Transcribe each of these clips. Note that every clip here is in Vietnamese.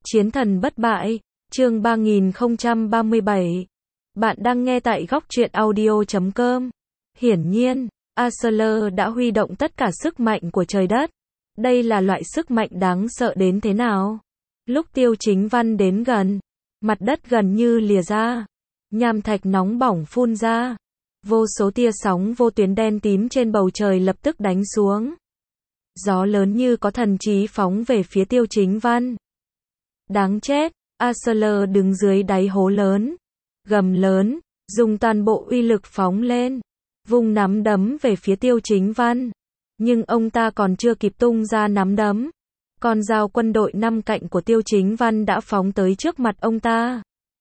Chiến thần bất bại, chương 3037. Bạn đang nghe tại góc truyện audio.com. Hiển nhiên, Archer đã huy động tất cả sức mạnh của trời đất. Đây là loại sức mạnh đáng sợ đến thế nào? Lúc Tiêu Chính Văn đến gần, mặt đất gần như lìa ra. Nham thạch nóng bỏng phun ra. Vô số tia sóng vô tuyến đen tím trên bầu trời lập tức đánh xuống. Gió lớn như có thần trí phóng về phía Tiêu Chính Văn. Đáng chết, Archer đứng dưới đáy hố lớn, gầm lớn, dùng toàn bộ uy lực phóng lên, vung nắm đấm về phía Tiêu Chính Văn. Nhưng ông ta còn chưa kịp tung ra nắm đấm, con dao quân đội 5 cạnh của Tiêu Chính Văn đã phóng tới trước mặt ông ta.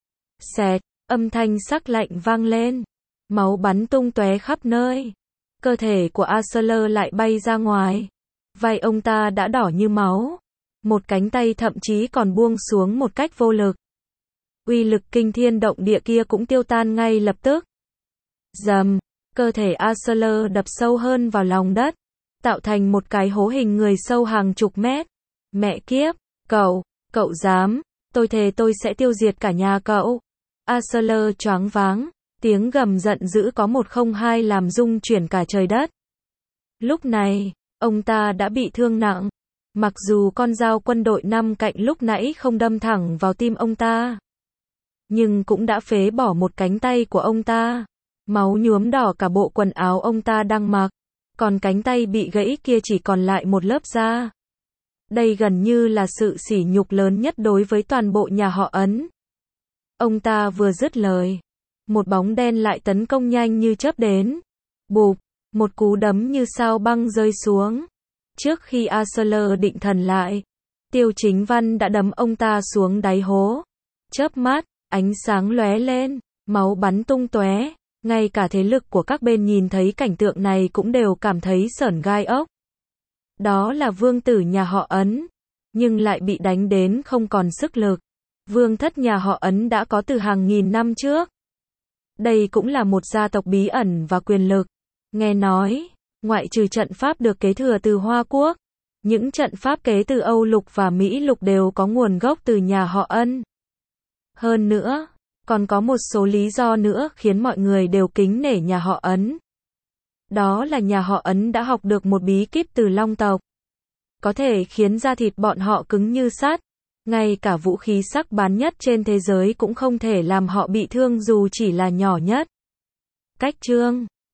Xẹt, âm thanh sắc lạnh vang lên, máu bắn tung tóe khắp nơi. Cơ thể của Archer lại bay ra ngoài, vai ông ta đã đỏ như máu. Một cánh tay thậm chí còn buông xuống một cách vô lực. Uy lực kinh thiên động địa kia cũng tiêu tan ngay lập tức. Rầm, cơ thể Archer đập sâu hơn vào lòng đất, tạo thành một cái hố hình người sâu hàng chục mét. Mẹ kiếp, cậu dám, tôi thề tôi sẽ tiêu diệt cả nhà cậu. Archer choáng váng, tiếng gầm giận dữ có 102 làm rung chuyển cả trời đất. Lúc này, ông ta đã bị thương nặng. Mặc dù con dao quân đội 5 cạnh lúc nãy không đâm thẳng vào tim ông ta, nhưng cũng đã phế bỏ một cánh tay của ông ta. Máu nhuốm đỏ cả bộ quần áo ông ta đang mặc, còn cánh tay bị gãy kia chỉ còn lại một lớp da. Đây gần như là sự sỉ nhục lớn nhất đối với toàn bộ nhà họ Ấn. Ông ta vừa dứt lời, một bóng đen lại tấn công nhanh như chớp đến. Bụp, một cú đấm như sao băng rơi xuống. Trước khi Archer định thần lại, Tiêu Chính Văn đã đấm ông ta xuống đáy hố. Chớp mắt, ánh sáng lóe lên, máu bắn tung tóe. Ngay cả thế lực của các bên nhìn thấy cảnh tượng này cũng đều cảm thấy sởn gai ốc. Đó là vương tử nhà họ Ấn, nhưng lại bị đánh đến không còn sức lực. Vương thất nhà họ Ấn đã có từ hàng nghìn năm trước. Đây cũng là một gia tộc bí ẩn và quyền lực. Nghe nói, ngoại trừ trận pháp được kế thừa từ Hoa Quốc, những trận pháp kế từ Âu Lục và Mỹ Lục đều có nguồn gốc từ nhà họ Ân. Hơn nữa, còn có một số lý do nữa khiến mọi người đều kính nể nhà họ Ấn. Đó là nhà họ Ấn đã học được một bí kíp từ Long tộc, có thể khiến da thịt bọn họ cứng như sắt. Ngay cả vũ khí sắc bén nhất trên thế giới cũng không thể làm họ bị thương dù chỉ là nhỏ nhất. Cách chương